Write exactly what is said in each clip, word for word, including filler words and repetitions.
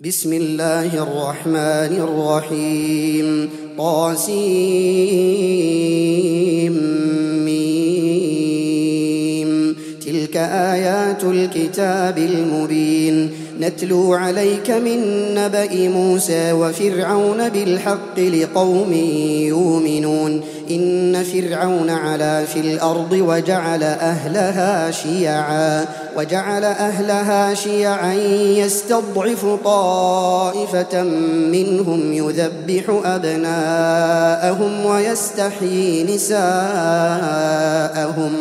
بسم الله الرحمن الرحيم طاسيم ميم. تلك آيات الكتاب المبين نتلو عليك من نبأ موسى وفرعون بالحق لقوم يؤمنون. إن فرعون علا في الأرض وجعل أهلها شيعا وجعل أهلها شيعا يستضعف طائفة منهم يذبح أبناءهم ويستحيي نساءهم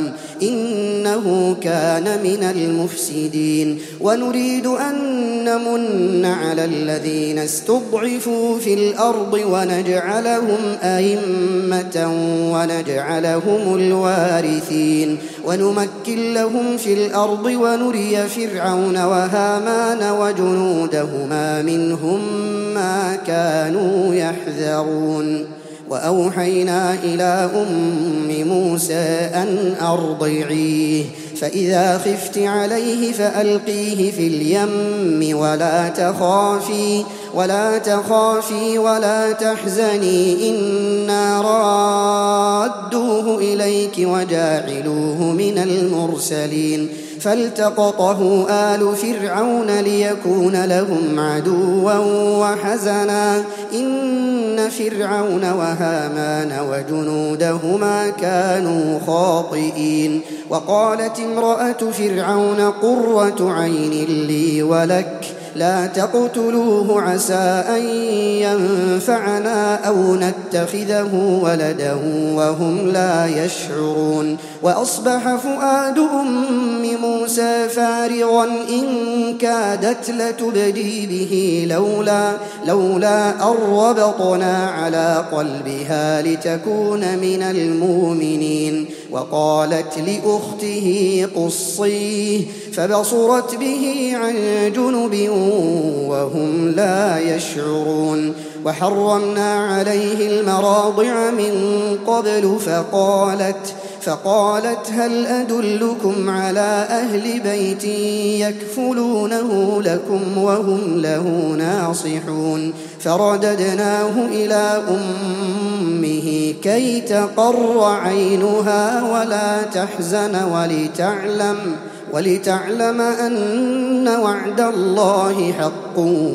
إنه كان من المفسدين. ونريد أن نمن على الذين استضعفوا في الأرض ونجعلهم أئمة ونجعلهم الوارثين ونمكن لهم في الأرض ونري فرعون وهامان وجنودهما منهم ما كانوا يحذرون. وأوحينا إلى أم موسى أن أرضعيه فإذا خفت عليه فألقيه في اليم ولا تخافي ولا تخافي ولا تحزني إنا رادوه إليك وجاعلوه من المرسلين. فالتقطه آل فرعون ليكون لهم عدوا وحزنا إن فرعون وهامان وجنودهما كانوا خاطئين. وقالت امرأة فرعون قرة عين لي ولك لا تقتلوه عسى أن ينفعنا أو نتخذه ولدا وهم لا يشعرون. وأصبح فؤاد أم موسى فارغا إن كادت لتبدي به لولا, لولا أن ربطنا على قلبها لتكون من المؤمنين. وقالت لأخته قصيه فبصرت به عن جنب وهم لا يشعرون. وحرمنا عليه المراضع من قبل فقالت فقالت هل أدلكم على أهل بيت يكفلونه لكم وهم له ناصحون. فرددناه إلى أمه كي تقر عينها ولا تحزن ولتعلم ولتعلم أن وعد الله حق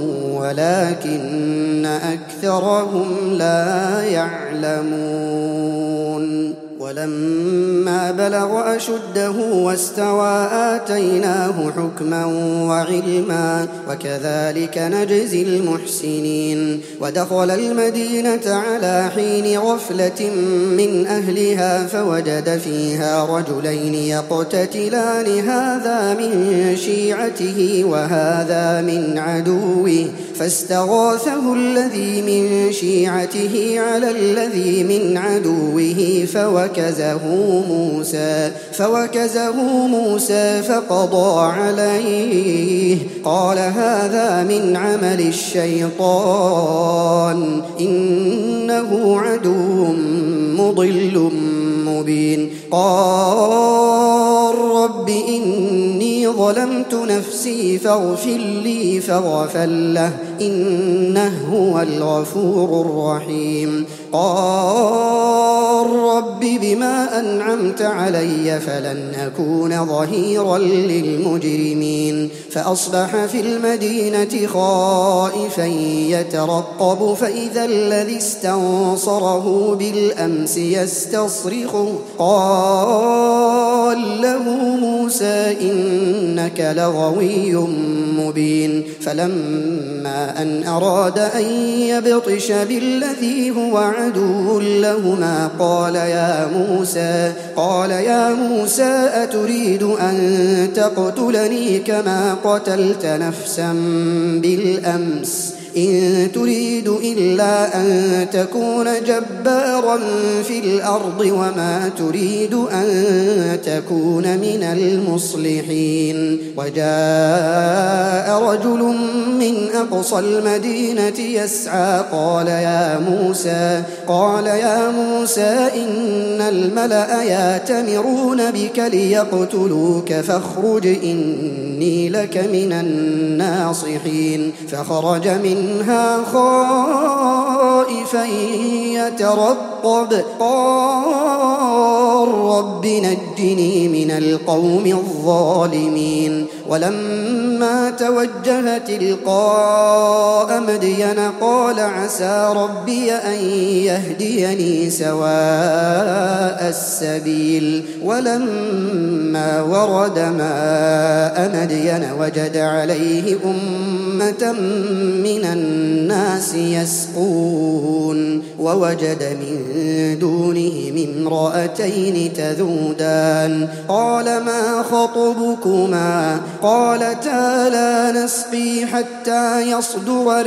ولكن أكثرهم لا يعلمون. ولما بلغ أشده واستوى آتيناه حكما وعلما وكذلك نجزي المحسنين. ودخل المدينة على حين غفلة من أهلها فوجد فيها رجلين يقتتلان هذا من شيعته وهذا من عدوه فاستغاثه الذي من شيعته على الذي من عدوه فوكزه موسى فوكزه موسى فقضى عليه قال هذا من عمل الشيطان إنه عدو مضل مبين. قال رب إني ظلمت نفسي فاغفر لي فغفر له إنه هو الغفور الرحيم. قال رب بما أنعمت علي فلن أكون ظهيرا للمجرمين. فأصبح في المدينة خائفا يترقب فإذا الذي استنصره بالأمس يستصرخه قال له موسى إنك لغوي مبين. فلما أن أراد أن يبطش بالذي هو عدو لهما قال يا موسى قال يا موسى أتريد أن تقتلني كما قتلت نفسا بالأمس إن تريد إلا أن تكون جبارا في الأرض وما تريد أن تكون من المصلحين. وجاء رجل من أقصى المدينة يسعى قال يا موسى قال يا موسى إن الملأ يأتمرون بك ليقتلوك فاخرج إني لك من الناصحين. فخرج منها خائفا يترقب قال رب نجني من القوم الظالمين. ولما توجه تلقاء مدين قال عسى ربي أن يهديني سواء السبيل. ولما ورد ماء مدين وجد عليه أمة من الناس يسقون ووجد من دونهم امرأتين تذودان قال ما خطبكما قالتا لا نسقي حتى يصدر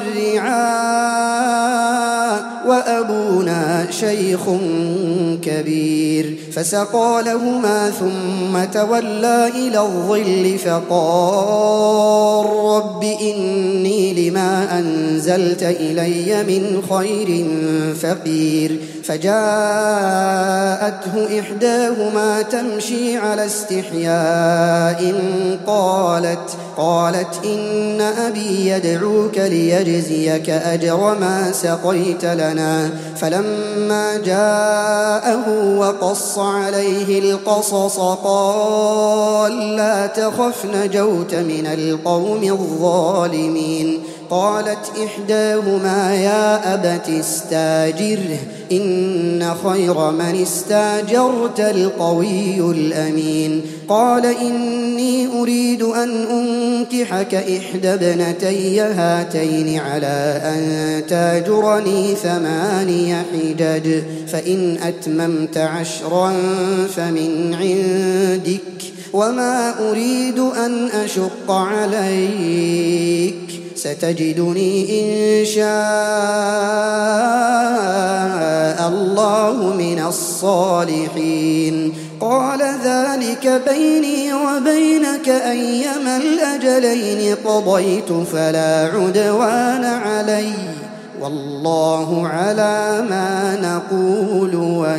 الرعاء وأبونا شيخ كبير. فسقى لهما ثم تولى إلى الظل فقال رب إني لما أنزلت إلي من خير فقير. فجاءته إحداهما تمشي على استحياء قالت قالت إن أبي يدعوك ليجزيك أجر ما سقيت لنا. فلما جاءه وقص عليه القصص قال لا تخف نجوت من القوم الظالمين. قالت إحداهما يا أبت استاجره إن خير من استاجرت القوي الأمين. قال إني أريد أن أنكحك إحدى ابنتي هاتين على أن تاجرني ثماني حجج فإن أتممت عشرا فمن عندك وما أريد أن أشق عليك ستجدني إن شاء الله من الصالحين. قال ذلك بيني وبينك أيما الأجلين قضيت فلا عدوان علي والله على ما نقول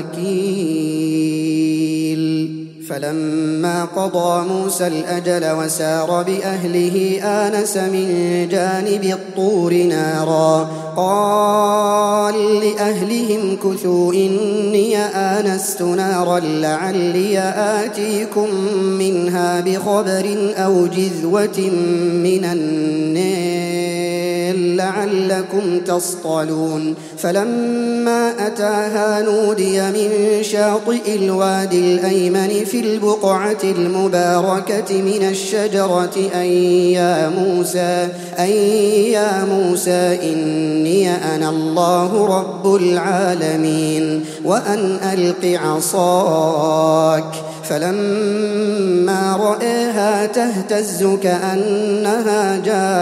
وكيل. فلما قضى موسى الأجل وسار بأهله آنس من جانب الطور نارا قال لأهلهم كثوا إني آنست نارا لعلي آتيكم منها بخبر أو جذوة من النار لعلكم تصطلون. فلما أتاها نودي من شاطئ الوادي الأيمن في البقعة المباركة من الشجرة أن يا موسى أن يا موسى إني أنا الله رب العالمين وأن ألق عصاك. فلما رآها تهتز كأنها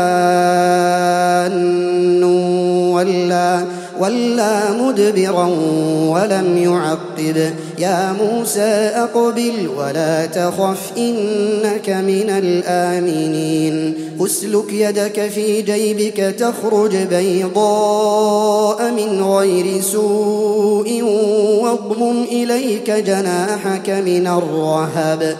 جان ولا ولا مدبرا ولم يعقب. يا موسى أقبل ولا تخف إنك من الآمنين. أسلك يدك في جيبك تخرج بيضاء من غير سوء واضمم إليك جناحك من الرهب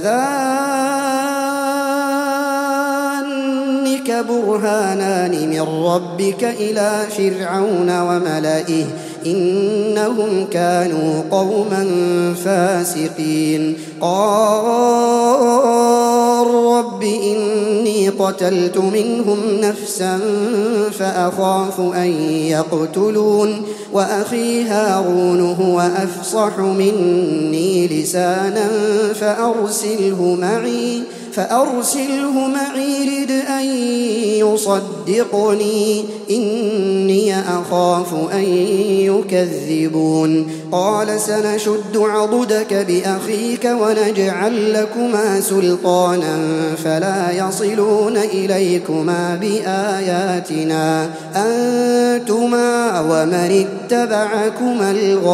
فذلك برهانان من ربك إلى فرعون وملئه إنهم كانوا قوما فاسقين. قال رب إني قتلت منهم نفسا فأخاف أن يقتلون وأخي هارون هو أفصح مني لسانا فأرسله معي فأرسله معي رد أن يصدقني إني أخاف أن يكذبون قال سنشد عضدك بأخيك ونجعل لكما سلطانا فلا يصلون إليكما بآياتنا أنتما ومن اتبعكما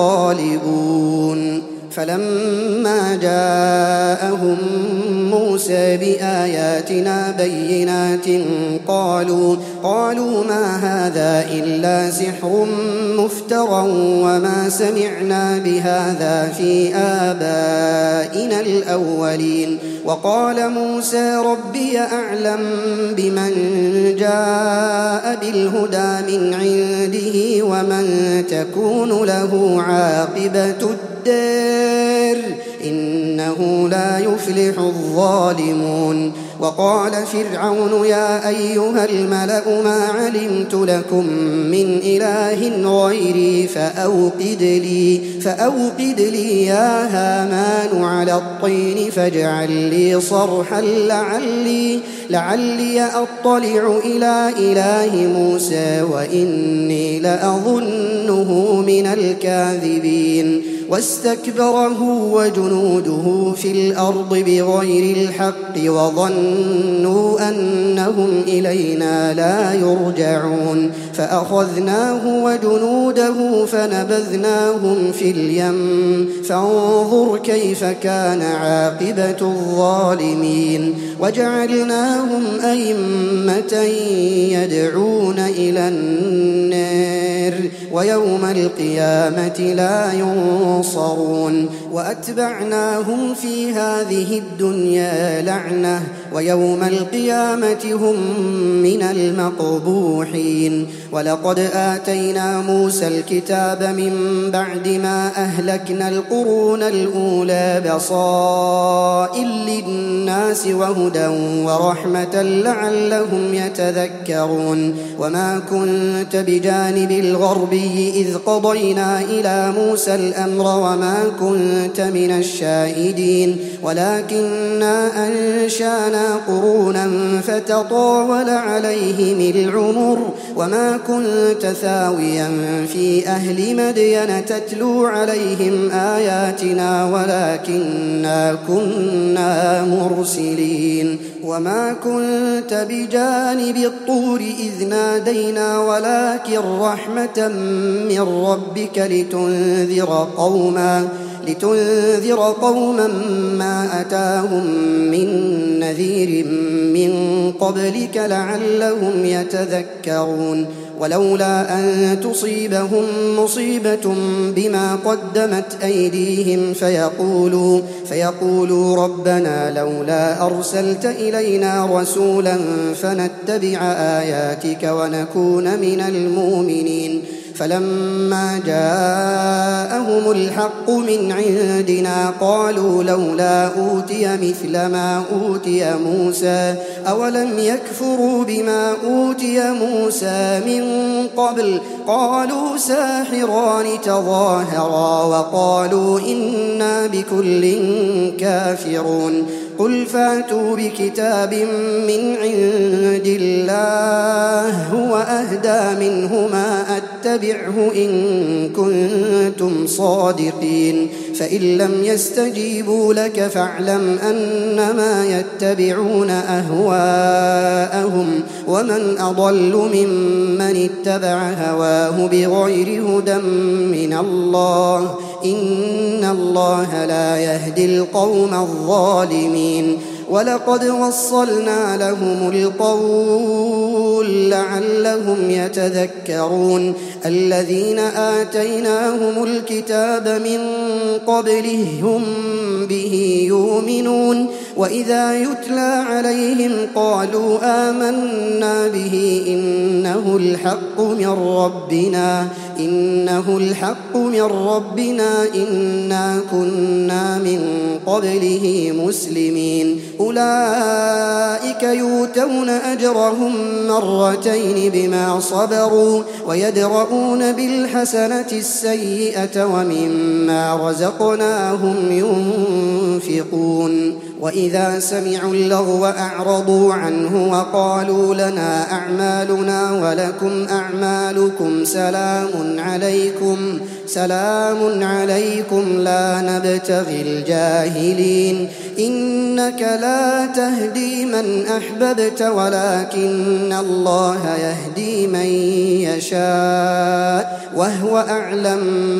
الغالبون فلما جاءهم موسى بآياتنا بينات قالوا, قالوا ما هذا إلا سحر مفترى وما سمعنا بهذا في آبائنا الأولين وقال موسى ربي أعلم بمن جاء بالهدى من عنده ومن تكون له عاقبة الدار إنه لا يفلح الظالمون وقال فرعون يا أيها الملأ ما علمت لكم من إله غيري فأوقد لي, فأوقد لي يا هامان على الطين فاجعل لي صرحا لعلي, لعلي أطلع إلى إله موسى وإني لأظنه من الكاذبين واستكبر هو وجنوده في الأرض بغير الحق وظنوا أنهم إلينا لا يرجعون فأخذناه وجنوده فنبذناهم في اليم فانظر كيف كان عاقبة الظالمين وجعلناهم أئمة يدعون إلى النار ويوم القيامة لا ينصرون وأتبعناهم في هذه الدنيا لعنة ويوم القيامة هم من المقبوحين ولقد آتينا موسى الكتاب من بعد ما أهلكنا القرون الأولى بصائر للناس وهدى ورحمة لعلهم يتذكرون وما كنت بجانب الغربي إذ قضينا إلى موسى الأمر وما كنت من الشاهدين ولكننا أنشانا قرونا فتطاول عليهم العمر وما كنت ثاويا في أهل مدين تتلو عليهم آياتنا ولكننا كنا مرسلين وما كنت بجانب الطور إذ نادينا ولكن رحمة من ربك لتنذر قوما لتنذر قوما ما أتاهم من نذير من قبلك لعلهم يتذكرون ولولا أن تصيبهم مصيبة بما قدمت أيديهم فيقولوا, فيقولوا ربنا لولا أرسلت إلينا رسولا فنتبع آياتك ونكون من المؤمنين فلما جاءهم الحق من عندنا قالوا لولا أوتي مثل ما أوتي موسى أولم يكفروا بما أوتي موسى من قبل قالوا ساحران تظاهرا وقالوا إنا بكل كافرون قل فاتوا بكتاب من عند الله هو أهدى منهما أتبعه إن كنتم صادقين فإن لم يستجيبوا لك فاعلم أنما يتبعون أهواءهم ومن أضل ممن اتبع هواه بغير هدى من الله إن الله لا يهدي القوم الظالمين ولقد وصلنا لهم القول لعلهم يتذكرون الذين آتيناهم الكتاب من قبله هم به يؤمنون وإذا يتلى عليهم قالوا آمنا به إنه الحق من ربنا إنه الحق من ربنا إنا كنا من قبله مسلمين أولئك يؤتون أجرهم مرتين بما صبروا ويدرؤون بالحسنة السيئة ومما رزقناهم ينفقون وإذا سمعوا اللغو أعرضوا عنه وقالوا لنا أعمالنا ولكم أعمالكم سلام عليكم سلام عليكم لا نبتغي الجاهلين إنك لا تهدي من أحببت ولكن الله يهدي من يشاء وهو أعلم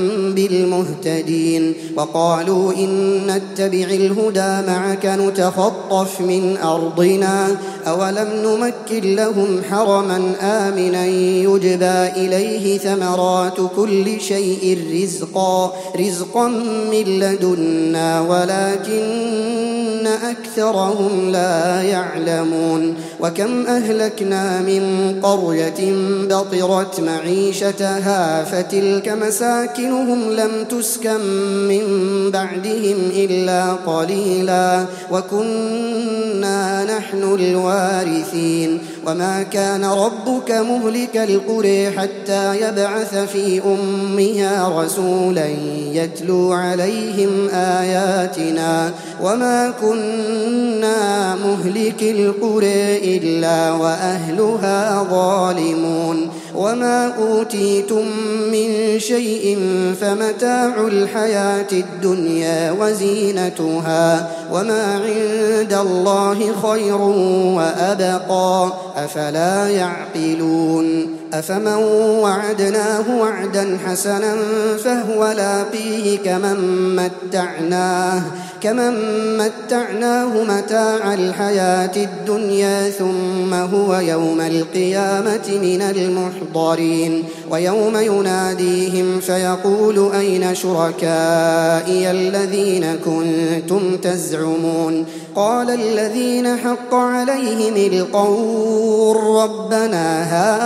بالمهتدين وقالوا إن نتبع الهدى معك نتخطف من أرضنا أولم نمكن لهم حرما آمنا يجبى إليه ثمرات كل شيء رزقا رزقا من لدنا ولكن أكثرهم لا يعلمون وكم أهلكنا من قرية بطرت معيشتها فتلك مساكنهم لم تسكن من بعدهم إلا قليلا وكنا نحن الوارثين وما كان ربك مهلك القرى حتى يبعث في أمها رسولا يتلو عليهم آياتنا وما كنا مهلك القرى إلا وأهلها ظالمون وما أوتيتم من شيء فمتاع الحياة الدنيا وزينتها وما عند الله خير وأبقى أفلا يعقلون أفمن وعدناه وعدا حسنا فهو لاقيه كمن متعناه كمن متعناه متاع الحياة الدنيا ثم هو يوم القيامة من المحضرين ويوم يناديهم فيقول أين شركائي الذين كنتم تزعمون قال الذين حق عليهم القول ربنا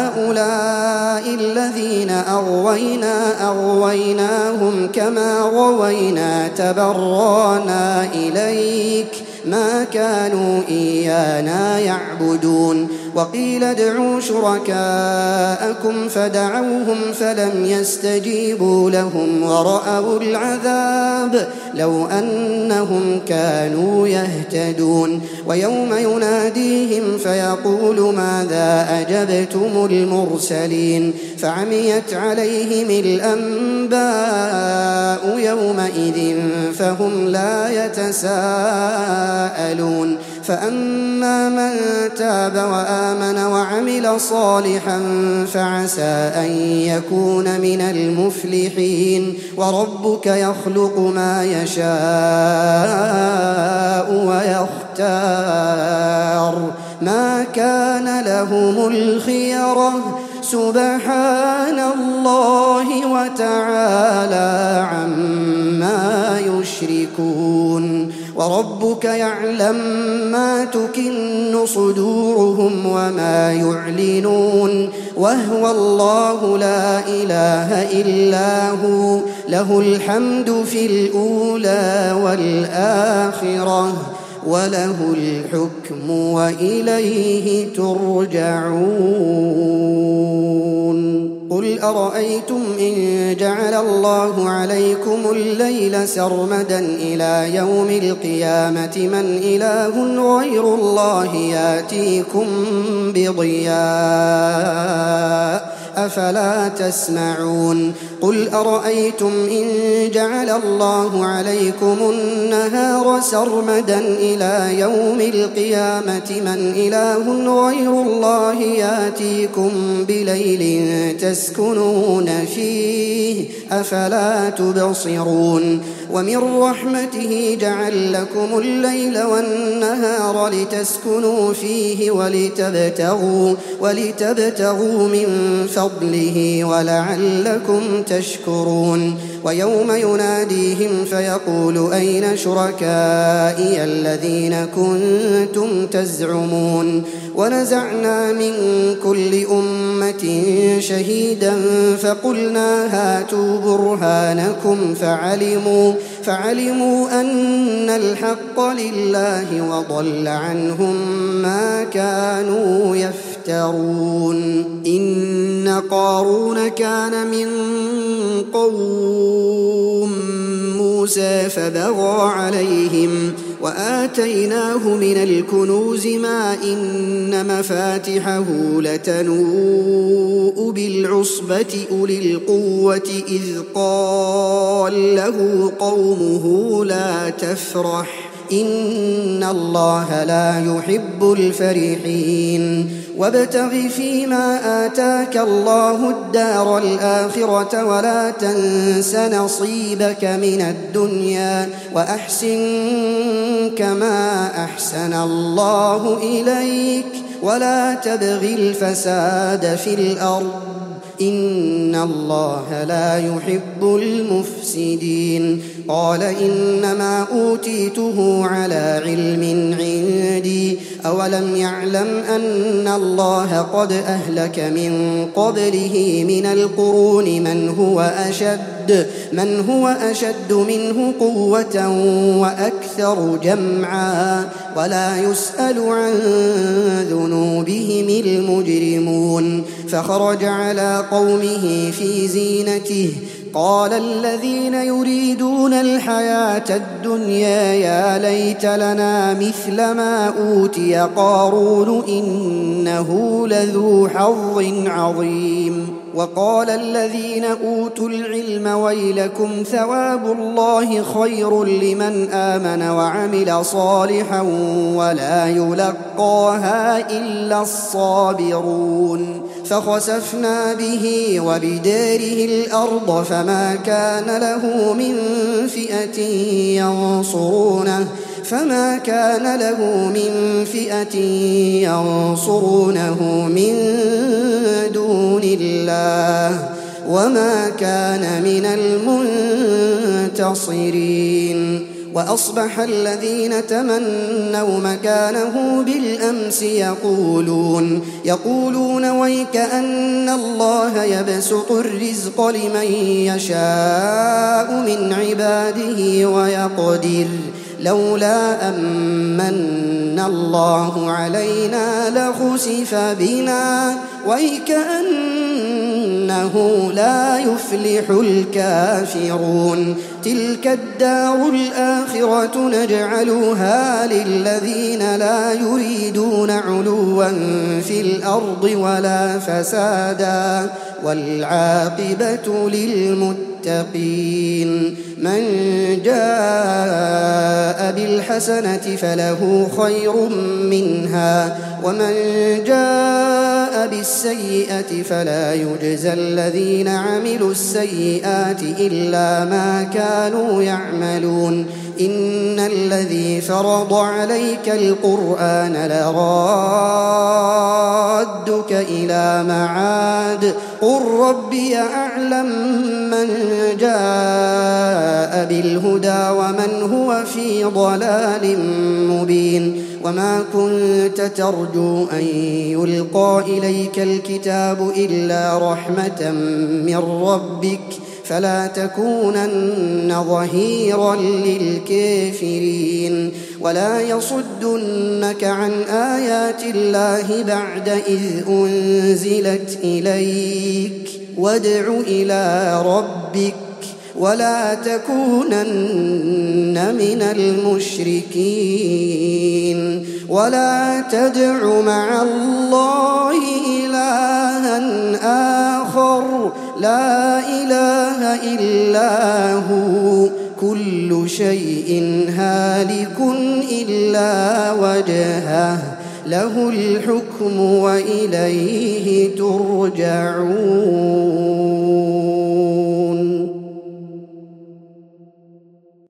هؤلاء الذين أغوينا أغويناهم كما غوينا تبرانا إليك ما كانوا إيانا يعبدون وقيل ادعوا شركاءكم فدعوهم فلم يستجيبوا لهم ورأوا العذاب لو أنهم كانوا يهتدون ويوم يناديهم فيقول ماذا أجبتم المرسلين فعميت عليهم الأنباء يومئذ فهم لا يتساءلون فأما من تاب وآمن وعمل صالحا فعسى أن يكون من المفلحين وربك يخلق ما يشاء ويختار ما كان لهم الخيرة سبحان الله وتعالى عما يشركون وربك يعلم ما تكن صدورهم وما يعلنون وهو الله لا إله إلا هو له الحمد في الأولى والآخرة وله الحكم وإليه ترجعون قل أرأيتم إن جعل الله عليكم الليل سرمدا إلى يوم القيامة من إله غير الله ياتيكم بضياء أفلا تسمعون قل أرأيتم إن جعل الله عليكم النهار سرمدا إلى يوم القيامة من إله غير الله ياتيكم بليل تسكنون فيه أفلا تبصرون ومن رحمته جعل لكم الليل والنهار لتسكنوا فيه ولتبتغوا, ولتبتغوا من فضله ولعلكم تشكرون ويوم يناديهم فيقول أين شركائي الذين كنتم تزعمون ونزعنا من كل أمة شهيدا فقلنا هاتوا برهانكم فعلموا, فعلموا أن الحق لله وضل عنهم ما كانوا يفترون إن قارون كان من قوم موسى فبغى عليهم وآتيناه من الكنوز ما إن مفاتحه لتنوء بالعصبة أولي القوة إذ قال له قومه لا تفرح إن الله لا يحب الفرحين وابتغ فيما آتاك الله الدار الآخرة ولا تنس نصيبك من الدنيا وأحسن كما أحسن الله إليك ولا تبغ الفساد في الأرض إن الله لا يحب المفسدين قال إنما أوتيته على علم عندي أولم يعلم أن الله قد أهلك من قبله من القرون من هو أشد من هو أشد منه قوة وأكثر جمعا ولا يسأل عن ذنوبهم المجرمون فخرج على قومه في زينته قال الذين يريدون الحياة الدنيا يا ليت لنا مثل ما أوتي قارون إنه لذو حظ عظيم وقال الذين أوتوا العلم ويلكم ثواب الله خير لمن آمن وعمل صالحا ولا يلقاها إلا الصابرون فخسفنا به وبداره الأرض فما كان له من فئة ينصرونه فما كان له من فئة ينصرونه من دون الله وما كان من المنتصرين وأصبح الذين تمنوا مكانه بالأمس يقولون يقولون ويكأن الله يبسط الرزق لمن يشاء من عباده ويقدر لولا أمن الله علينا لخسف بنا ويكأنه لا يفلح الكافرون تلك الدار الآخرة نجعلها للذين لا يريدون علوا في الأرض ولا فسادا والعاقبة للمتقين من جاء بالحسنة فله خير منها ومن جاء بالسيئة فلا يجزى الذين عملوا السيئات إلا ما كانوا يعملون إن الذي فرض عليك القرآن لرادك إلى معاد قل ربي أعلم من جاء بالهدى ومن هو في ضلال مبين وما كنت ترجو أن يلقى إليك الكتاب إلا رحمة من ربك فلا تكونن ظهيرا للكافرين ولا يصدنك عن آيات الله بعد إذ أنزلت إليك وادع إلى ربك ولا تكونن من المشركين ولا تدع مع الله إلها آخر لا إله إلا هو كل شيء هالك إلا وجهه له الحكم وإليه ترجعون.